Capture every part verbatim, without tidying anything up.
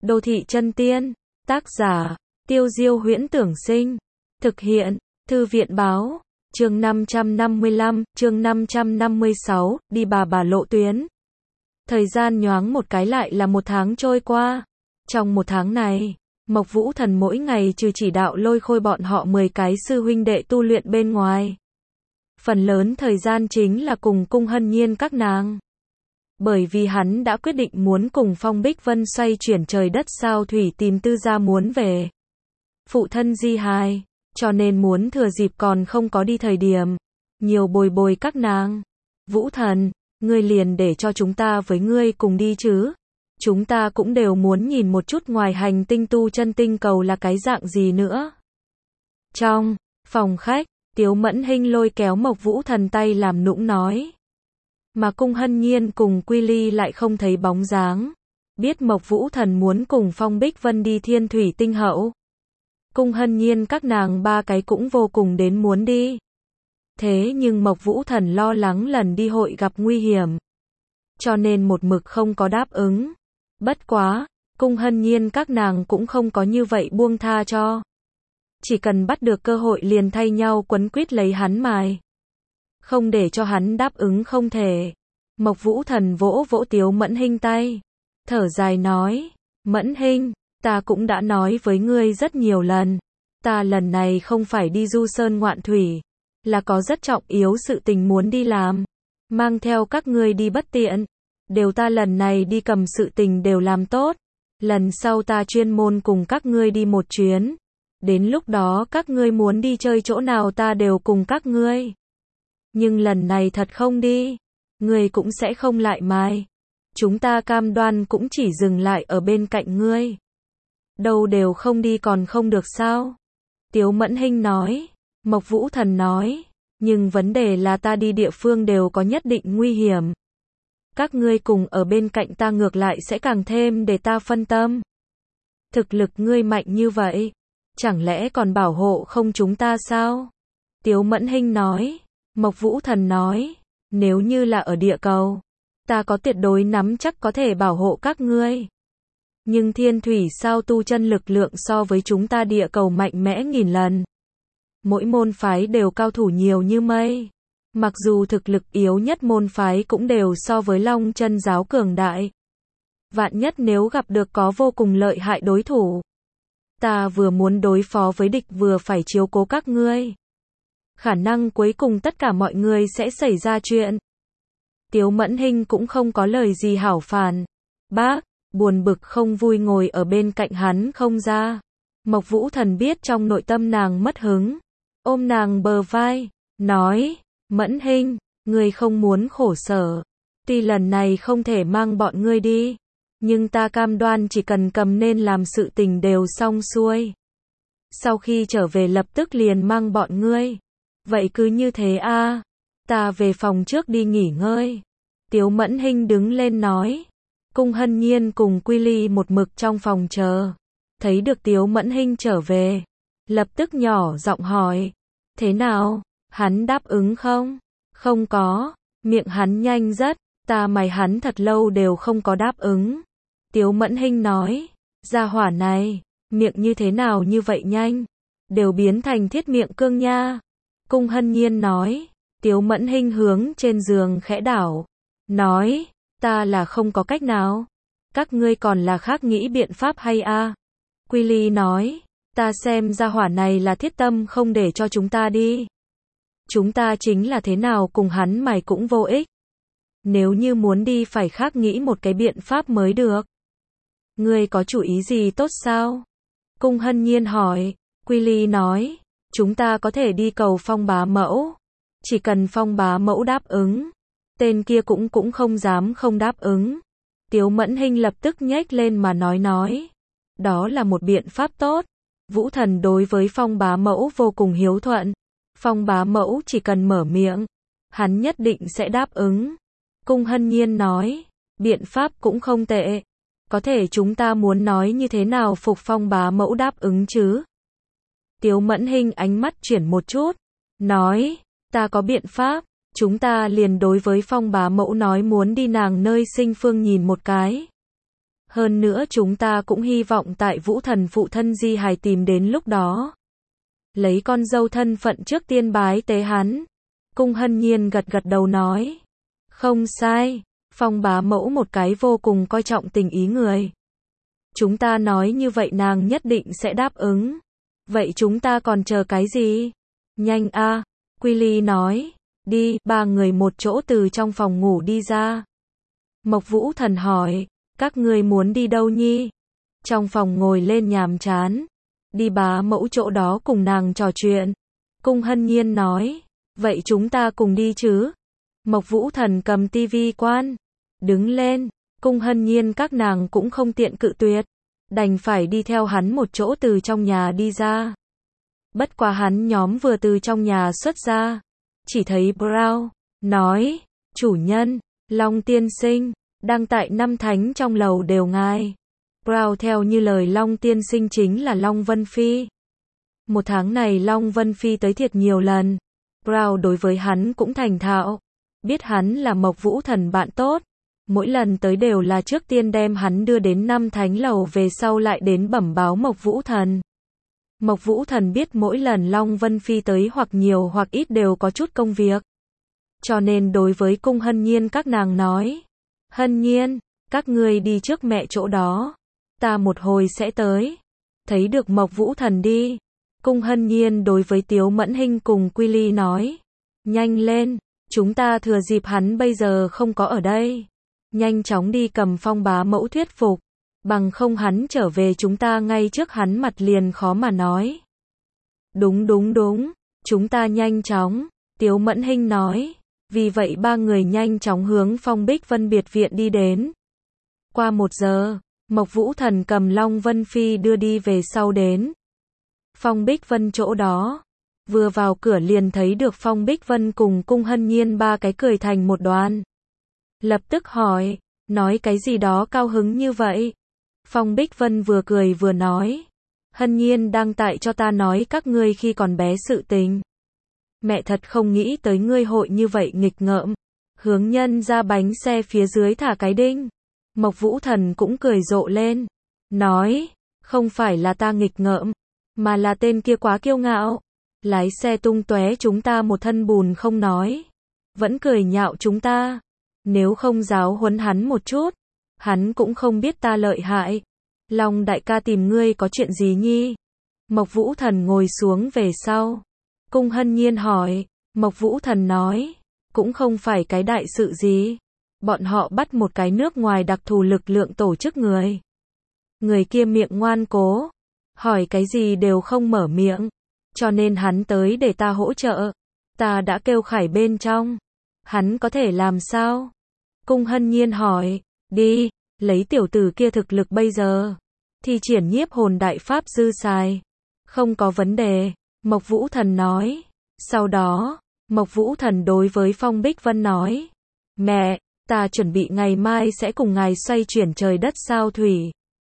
Đô thị chân tiên, tác giả, Tiêu Diêu Huyễn Tưởng Sinh, thực hiện, Thư viện Báo, chương năm trăm năm mươi lăm, chương năm trăm năm mươi sáu, đi bà bà lộ tuyến. Thời gian nhoáng một cái lại là một tháng trôi qua. Trong một tháng này, Mộc Vũ Thần mỗi ngày trừ chỉ đạo lôi khôi bọn họ mười cái sư huynh đệ tu luyện bên ngoài. Phần lớn thời gian chính là cùng Cung Hân Nhiên các nàng. Bởi vì hắn đã quyết định muốn cùng Phong Bích Vân xoay chuyển trời đất sao thủy tìm tư gia muốn về phụ thân di hài, cho nên muốn thừa dịp còn không có đi thời điểm, nhiều bồi bồi các nàng. Vũ Thần, ngươi liền để cho chúng ta với ngươi cùng đi chứ. Chúng ta cũng đều muốn nhìn một chút ngoài hành tinh tu chân tinh cầu là cái dạng gì nữa. Trong phòng khách, Tiếu Mẫn Hinh lôi kéo Mộc Vũ Thần tay làm nũng nói. Mà Cung Hân Nhiên cùng Quy Ly lại không thấy bóng dáng. Biết Mộc Vũ Thần muốn cùng Phong Bích Vân đi Thiên Thủy Tinh Hậu. Cung Hân Nhiên các nàng ba cái cũng vô cùng đến muốn đi. Thế nhưng Mộc Vũ Thần lo lắng lần đi hội gặp nguy hiểm, cho nên một mực không có đáp ứng. Bất quá, Cung Hân Nhiên các nàng cũng không có như vậy buông tha cho. Chỉ cần bắt được cơ hội liền thay nhau quấn quýt lấy hắn mài. Không để cho hắn đáp ứng không thể. Mộc Vũ Thần vỗ vỗ Tiếu Mẫn Hinh tay, thở dài nói, Mẫn Hinh, ta cũng đã nói với ngươi rất nhiều lần. Ta lần này không phải đi du sơn ngoạn thủy, là có rất trọng yếu sự tình muốn đi làm. Mang theo các ngươi đi bất tiện. Đều ta lần này đi cầm sự tình đều làm tốt. Lần sau ta chuyên môn cùng các ngươi đi một chuyến. Đến lúc đó các ngươi muốn đi chơi chỗ nào ta đều cùng các ngươi. Nhưng lần này thật không đi, ngươi cũng sẽ không lại mài. Chúng ta cam đoan cũng chỉ dừng lại ở bên cạnh ngươi. Đâu đều không đi còn không được sao? Tiếu Mẫn Hinh nói. Mộc Vũ Thần nói, nhưng vấn đề là ta đi địa phương đều có nhất định nguy hiểm. Các ngươi cùng ở bên cạnh ta ngược lại sẽ càng thêm để ta phân tâm. Thực lực ngươi mạnh như vậy, chẳng lẽ còn bảo hộ không chúng ta sao? Tiếu Mẫn Hinh nói. Mộc Vũ Thần nói, nếu như là ở địa cầu, ta có tuyệt đối nắm chắc có thể bảo hộ các ngươi. Nhưng Thiên Thủy sao tu chân lực lượng so với chúng ta địa cầu mạnh mẽ nghìn lần. Mỗi môn phái đều cao thủ nhiều như mây. Mặc dù thực lực yếu nhất môn phái cũng đều so với Long Chân giáo cường đại. Vạn nhất nếu gặp được có vô cùng lợi hại đối thủ, ta vừa muốn đối phó với địch vừa phải chiếu cố các ngươi. Khả năng cuối cùng tất cả mọi người sẽ xảy ra chuyện. Tiếu Mẫn Hinh cũng không có lời gì hảo phàn. Bác, buồn bực không vui ngồi ở bên cạnh hắn không ra. Mộc Vũ Thần biết trong nội tâm nàng mất hứng, ôm nàng bờ vai, nói, Mẫn Hinh, ngươi không muốn khổ sở. Tuy lần này không thể mang bọn ngươi đi, nhưng ta cam đoan chỉ cần cầm nên làm sự tình đều xong xuôi. Sau khi trở về lập tức liền mang bọn ngươi. Vậy cứ như thế a, à, ta về phòng trước đi nghỉ ngơi. Tiếu Mẫn Hinh đứng lên nói. Cung Hân Nhiên cùng Quy Ly một mực trong phòng chờ. Thấy được Tiếu Mẫn Hinh trở về, lập tức nhỏ giọng hỏi. Thế nào, hắn đáp ứng không? Không có, miệng hắn nhanh rất, ta mày hắn thật lâu đều không có đáp ứng. Tiếu Mẫn Hinh nói, gia hỏa này, miệng như thế nào như vậy nhanh, đều biến thành thiết miệng cương nha. Cung Hân Nhiên nói. Tiếu Mẫn Hinh hướng trên giường khẽ đảo, nói, ta là không có cách nào. Các ngươi còn là khác nghĩ biện pháp hay a? À? Quy Ly nói, ta xem gia hỏa này là thiết tâm không để cho chúng ta đi. Chúng ta chính là thế nào cùng hắn mày cũng vô ích. Nếu như muốn đi phải khác nghĩ một cái biện pháp mới được. Ngươi có chủ ý gì tốt sao? Cung Hân Nhiên hỏi. Quy Ly nói, chúng ta có thể đi cầu Phong bá mẫu. Chỉ cần Phong bá mẫu đáp ứng, tên kia cũng cũng không dám không đáp ứng. Tiếu Mẫn Hinh lập tức nhếch lên mà nói nói. Đó là một biện pháp tốt. Vũ Thần đối với Phong bá mẫu vô cùng hiếu thuận. Phong bá mẫu chỉ cần mở miệng, hắn nhất định sẽ đáp ứng. Cung Hân Nhiên nói, biện pháp cũng không tệ. Có thể chúng ta muốn nói như thế nào phục Phong bá mẫu đáp ứng chứ? Tiếu Mẫn Hinh ánh mắt chuyển một chút, nói, ta có biện pháp, chúng ta liền đối với Phong bá mẫu nói muốn đi nàng nơi sinh phương nhìn một cái. Hơn nữa chúng ta cũng hy vọng tại Vũ Thần phụ thân di hài tìm đến lúc đó. Lấy con dâu thân phận trước tiên bái tế hắn. Cung Hân Nhiên gật gật đầu nói. Không sai, Phong bá mẫu một cái vô cùng coi trọng tình ý người. Chúng ta nói như vậy nàng nhất định sẽ đáp ứng. Vậy chúng ta còn chờ cái gì? Nhanh a, Quy Ly nói. Đi, ba người một chỗ từ trong phòng ngủ đi ra. Mộc Vũ Thần hỏi, các ngươi muốn đi đâu nhi? Trong phòng ngồi lên nhàm chán. Đi bá mẫu chỗ đó cùng nàng trò chuyện. Cung Hân Nhiên nói, vậy chúng ta cùng đi chứ? Mộc Vũ Thần cầm tivi quan. Đứng lên, Cung Hân Nhiên các nàng cũng không tiện cự tuyệt. Đành phải đi theo hắn một chỗ từ trong nhà đi ra. Bất quá hắn nhóm vừa từ trong nhà xuất ra. Chỉ thấy Brown, nói, chủ nhân, Long tiên sinh, đang tại năm thánh trong lầu đều ngài. Brown theo như lời Long tiên sinh chính là Long Vân Phi. Một tháng này Long Vân Phi tới thiệt nhiều lần. Brown đối với hắn cũng thành thạo. Biết hắn là Mộc Vũ Thần bạn tốt. Mỗi lần tới đều là trước tiên đem hắn đưa đến năm thánh lầu về sau lại đến bẩm báo Mộc Vũ Thần. Mộc Vũ Thần biết mỗi lần Long Vân Phi tới hoặc nhiều hoặc ít đều có chút công việc. Cho nên đối với Cung Hân Nhiên các nàng nói. Hân Nhiên, các ngươi đi trước mẹ chỗ đó. Ta một hồi sẽ tới. Thấy được Mộc Vũ Thần đi. Cung Hân Nhiên đối với Tiếu Mẫn Hinh cùng Quy Ly nói. Nhanh lên, chúng ta thừa dịp hắn bây giờ không có ở đây. Nhanh chóng đi cầm Phong bá mẫu thuyết phục. Bằng không hắn trở về chúng ta ngay trước hắn mặt liền khó mà nói. Đúng đúng đúng, chúng ta nhanh chóng, Tiếu Mẫn Hinh nói. Vì vậy ba người nhanh chóng hướng Phong Bích Vân biệt viện đi đến. Qua một giờ, Mộc Vũ Thần cầm Long Vân Phi đưa đi về sau đến. Phong Bích Vân chỗ đó. Vừa vào cửa liền thấy được Phong Bích Vân cùng Cung Hân Nhiên ba cái cười thành một đoàn. Lập tức hỏi, nói cái gì đó cao hứng như vậy? Phong Bích Vân vừa cười vừa nói. Hân Nhiên đang tại cho ta nói các ngươi khi còn bé sự tình. Mẹ thật không nghĩ tới ngươi hội như vậy nghịch ngợm. Hướng nhân ra bánh xe phía dưới thả cái đinh. Mộc Vũ Thần cũng cười rộ lên. Nói, không phải là ta nghịch ngợm, mà là tên kia quá kiêu ngạo. Lái xe tung tóe chúng ta một thân bùn không nói. Vẫn cười nhạo chúng ta. Nếu không giáo huấn hắn một chút, hắn cũng không biết ta lợi hại. Long đại ca tìm ngươi có chuyện gì nhi? Mộc Vũ Thần ngồi xuống về sau. Cung Hân Nhiên hỏi. Mộc Vũ Thần nói. Cũng không phải cái đại sự gì. Bọn họ bắt một cái nước ngoài đặc thù lực lượng tổ chức người. Người kia miệng ngoan cố. Hỏi cái gì đều không mở miệng. Cho nên hắn tới để ta hỗ trợ. Ta đã kêu Khải bên trong. Hắn có thể làm sao? Cung Hân Nhiên hỏi. Đi, lấy tiểu tử kia thực lực bây giờ. Thi triển nhiếp hồn đại pháp dư xài. Không có vấn đề. Mộc Vũ Thần nói. Sau đó, Mộc Vũ Thần đối với Phong Bích Vân nói. Mẹ, ta chuẩn bị ngày mai sẽ cùng ngài xoay chuyển trời đất sao thủy.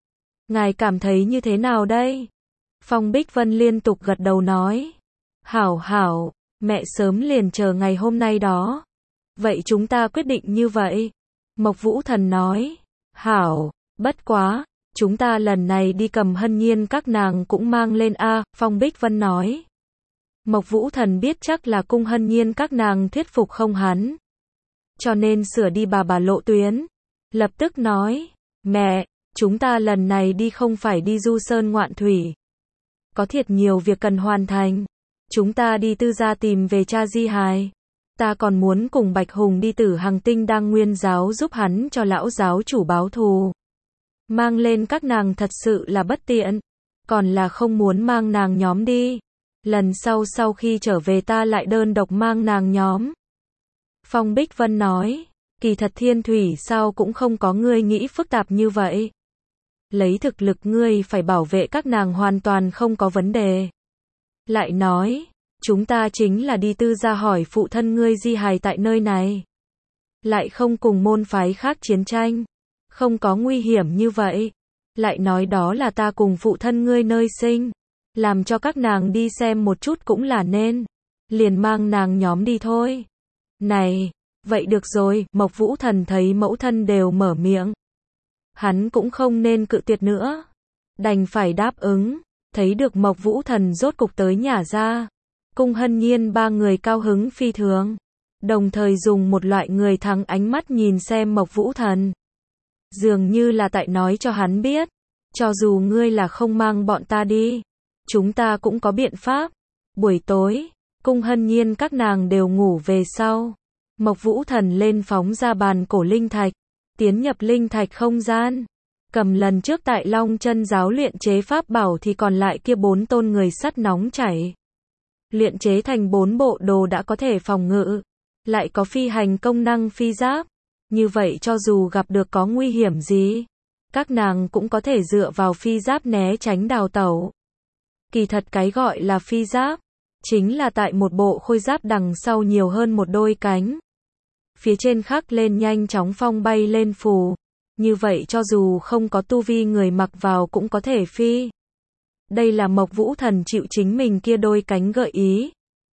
Ngài cảm thấy như thế nào đây? Phong Bích Vân liên tục gật đầu nói. Hảo hảo, mẹ sớm liền chờ ngày hôm nay đó. Vậy chúng ta quyết định như vậy. Mộc Vũ Thần nói. Hảo, bất quá, chúng ta lần này đi cầm Hân Nhiên các nàng cũng mang lên a. Phong Bích Vân nói. Mộc Vũ Thần biết chắc là Cung Hân Nhiên các nàng thuyết phục không hắn. Cho nên sửa đi bà bà lộ tuyến. Lập tức nói. Mẹ, chúng ta lần này đi không phải đi du sơn ngoạn thủy. Có thiệt nhiều việc cần hoàn thành. Chúng ta đi tư gia tìm về cha di hài. Ta còn muốn cùng Bạch Hùng đi Tử Hằng Tinh đang nguyên giáo giúp hắn cho lão giáo chủ báo thù. Mang lên các nàng thật sự là bất tiện. Còn là không muốn mang nàng nhóm đi. Lần sau sau khi trở về ta lại đơn độc mang nàng nhóm. Phong Bích Vân nói. Kỳ thật Thiên Thủy sao cũng không có ngươi nghĩ phức tạp như vậy. Lấy thực lực ngươi phải bảo vệ các nàng hoàn toàn không có vấn đề. Lại nói. Chúng ta chính là đi tư gia hỏi phụ thân ngươi di hài tại nơi này. Lại không cùng môn phái khác chiến tranh. Không có nguy hiểm như vậy. Lại nói đó là ta cùng phụ thân ngươi nơi sinh. Làm cho các nàng đi xem một chút cũng là nên. Liền mang nàng nhóm đi thôi. Này, vậy được rồi, Mộc Vũ Thần thấy mẫu thân đều mở miệng. hắn cũng không nên cự tuyệt nữa. Đành phải đáp ứng, thấy được Mộc Vũ Thần rốt cục tới nhà ra. Cung Hân Nhiên ba người cao hứng phi thường, đồng thời dùng một loại người thắng ánh mắt nhìn xem Mộc Vũ Thần. Dường như là tại nói cho hắn biết, cho dù ngươi là không mang bọn ta đi, chúng ta cũng có biện pháp. Buổi tối, Cung Hân Nhiên các nàng đều ngủ về sau. Mộc Vũ Thần lên phóng ra bàn cổ linh thạch, tiến nhập linh thạch không gian. Cầm lần trước tại Long Chân giáo luyện chế pháp bảo thì còn lại kia bốn tôn người sắt nóng chảy. Luyện chế thành bốn bộ đồ đã có thể phòng ngự, lại có phi hành công năng phi giáp. Như vậy cho dù gặp được có nguy hiểm gì, các nàng cũng có thể dựa vào phi giáp né tránh đào tẩu. Kỳ thật cái gọi là phi giáp, chính là tại một bộ khôi giáp đằng sau nhiều hơn một đôi cánh. Phía trên khắc lên nhanh chóng phong bay lên phù. Như vậy cho dù không có tu vi người mặc vào cũng có thể phi. Đây là Mộc Vũ Thần chịu chính mình kia đôi cánh gợi ý.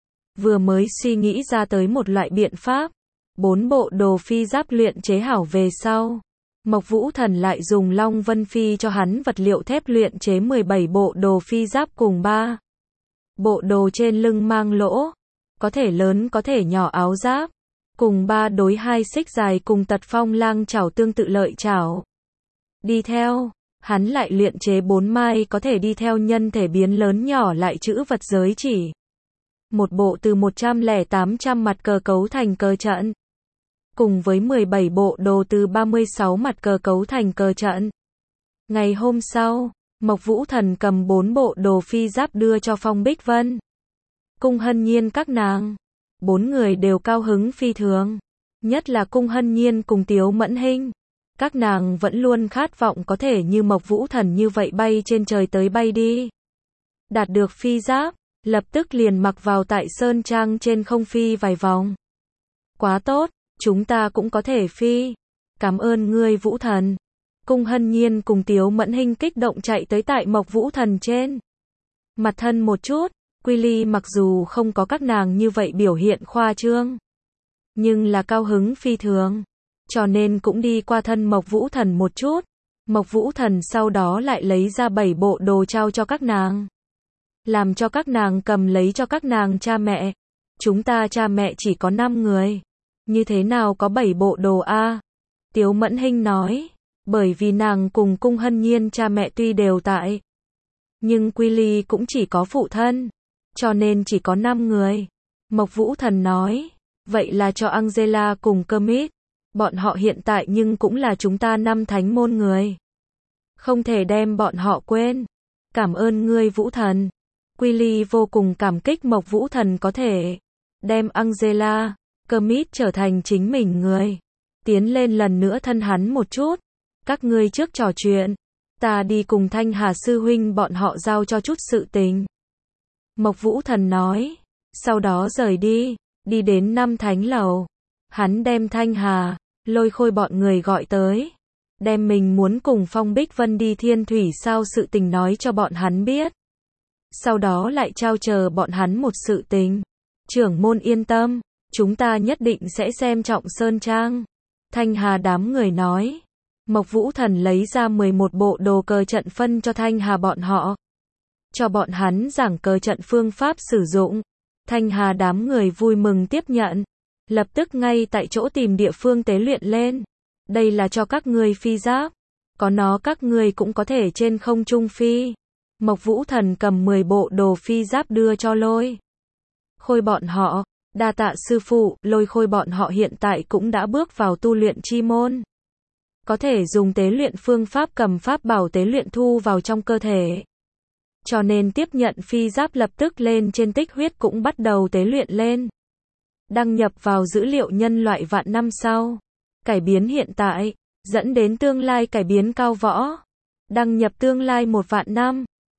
Vừa mới suy nghĩ ra tới một loại biện pháp. Bốn bộ đồ phi giáp luyện chế hảo về sau. Mộc Vũ Thần lại dùng Long Vân Phi cho hắn vật liệu thép luyện chế mười bảy bộ đồ phi giáp cùng ba bộ đồ trên lưng mang lỗ, có thể lớn có thể nhỏ áo giáp, cùng ba đối hai xích dài cùng tật phong lang chảo tương tự lợi chảo. Đi theo, hắn lại luyện chế bốn mai có thể đi theo nhân thể biến lớn nhỏ lại chữ vật giới chỉ. Một bộ từ một trăm lẻ tám trăm mặt cờ cấu thành cờ trận. Cùng với mười bảy bộ đồ từ ba mươi sáu mặt cờ cấu thành cờ trận. Ngày hôm sau, Mộc Vũ Thần cầm bốn bộ đồ phi giáp đưa cho Phong Bích Vân. Cung Hân Nhiên các nàng. Bốn người đều cao hứng phi thường. Nhất là Cung Hân Nhiên cùng Tiếu Mẫn Hinh. Các nàng vẫn luôn khát vọng có thể như Mộc Vũ Thần như vậy bay trên trời tới bay đi. Đạt được phi giáp, lập tức liền mặc vào tại Sơn Trang trên không phi vài vòng. Quá tốt, chúng ta cũng có thể phi. Cảm ơn ngươi Vũ Thần. Cung Hân Nhiên cùng Tiếu Mẫn Hinh kích động chạy tới tại Mộc Vũ Thần trên. Mặt thân một chút, Quy Ly mặc dù không có các nàng như vậy biểu hiện khoa trương, nhưng là cao hứng phi thường, cho nên cũng đi qua thân Mộc Vũ Thần một chút. Mộc Vũ Thần sau đó lại lấy ra bảy bộ đồ trao cho các nàng. Làm cho các nàng cầm lấy cho các nàng cha mẹ. Chúng ta cha mẹ chỉ có năm người. Như thế nào có bảy bộ đồ a? Tiếu Mẫn Hinh nói. Bởi vì nàng cùng Cung Hân Nhiên cha mẹ tuy đều tại, nhưng Quy Ly cũng chỉ có phụ thân, cho nên chỉ có năm người. Mộc Vũ Thần nói. Vậy là cho Angela cùng Kermit. Bọn họ hiện tại nhưng cũng là chúng ta năm thánh môn người. Không thể đem bọn họ quên. Cảm ơn ngươi Vũ Thần. Quy Ly vô cùng cảm kích Mộc Vũ Thần có thể đem Angela, Kermit trở thành chính mình người. Tiến lên lần nữa thân hắn một chút. Các ngươi trước trò chuyện. Ta đi cùng Thanh Hà sư huynh bọn họ giao cho chút sự tình. Mộc Vũ Thần nói. Sau đó rời đi. Đi đến năm thánh lầu. Hắn đem Thanh Hà, Lôi Khôi bọn người gọi tới. Đem mình muốn cùng Phong Bích Vân đi Thiên Thủy sao sự tình nói cho bọn hắn biết. Sau đó lại trao chờ bọn hắn một sự tình. Trưởng môn yên tâm, chúng ta nhất định sẽ xem trọng Sơn Trang. Thanh Hà đám người nói. Mộc Vũ Thần lấy ra mười một bộ đồ cờ trận phân cho Thanh Hà bọn họ. Cho bọn hắn giảng cờ trận phương pháp sử dụng. Thanh Hà đám người vui mừng tiếp nhận. Lập tức ngay tại chỗ tìm địa phương tế luyện lên. Đây là cho các ngươi phi giáp. Có nó các ngươi cũng có thể trên không trung phi. Mộc Vũ Thần cầm mười bộ đồ phi giáp đưa cho Lôi Khôi bọn họ. Đa tạ sư phụ, Lôi Khôi bọn họ hiện tại cũng đã bước vào tu luyện chi môn. Có thể dùng tế luyện phương pháp cầm pháp bảo tế luyện thu vào trong cơ thể. Cho nên tiếp nhận phi giáp lập tức lên trên tích huyết cũng bắt đầu tế luyện lên. Đăng nhập vào dữ liệu nhân loại vạn năm sau. Cải biến hiện tại, dẫn đến tương lai cải biến cao võ. Đăng nhập tương lai một vạn năm.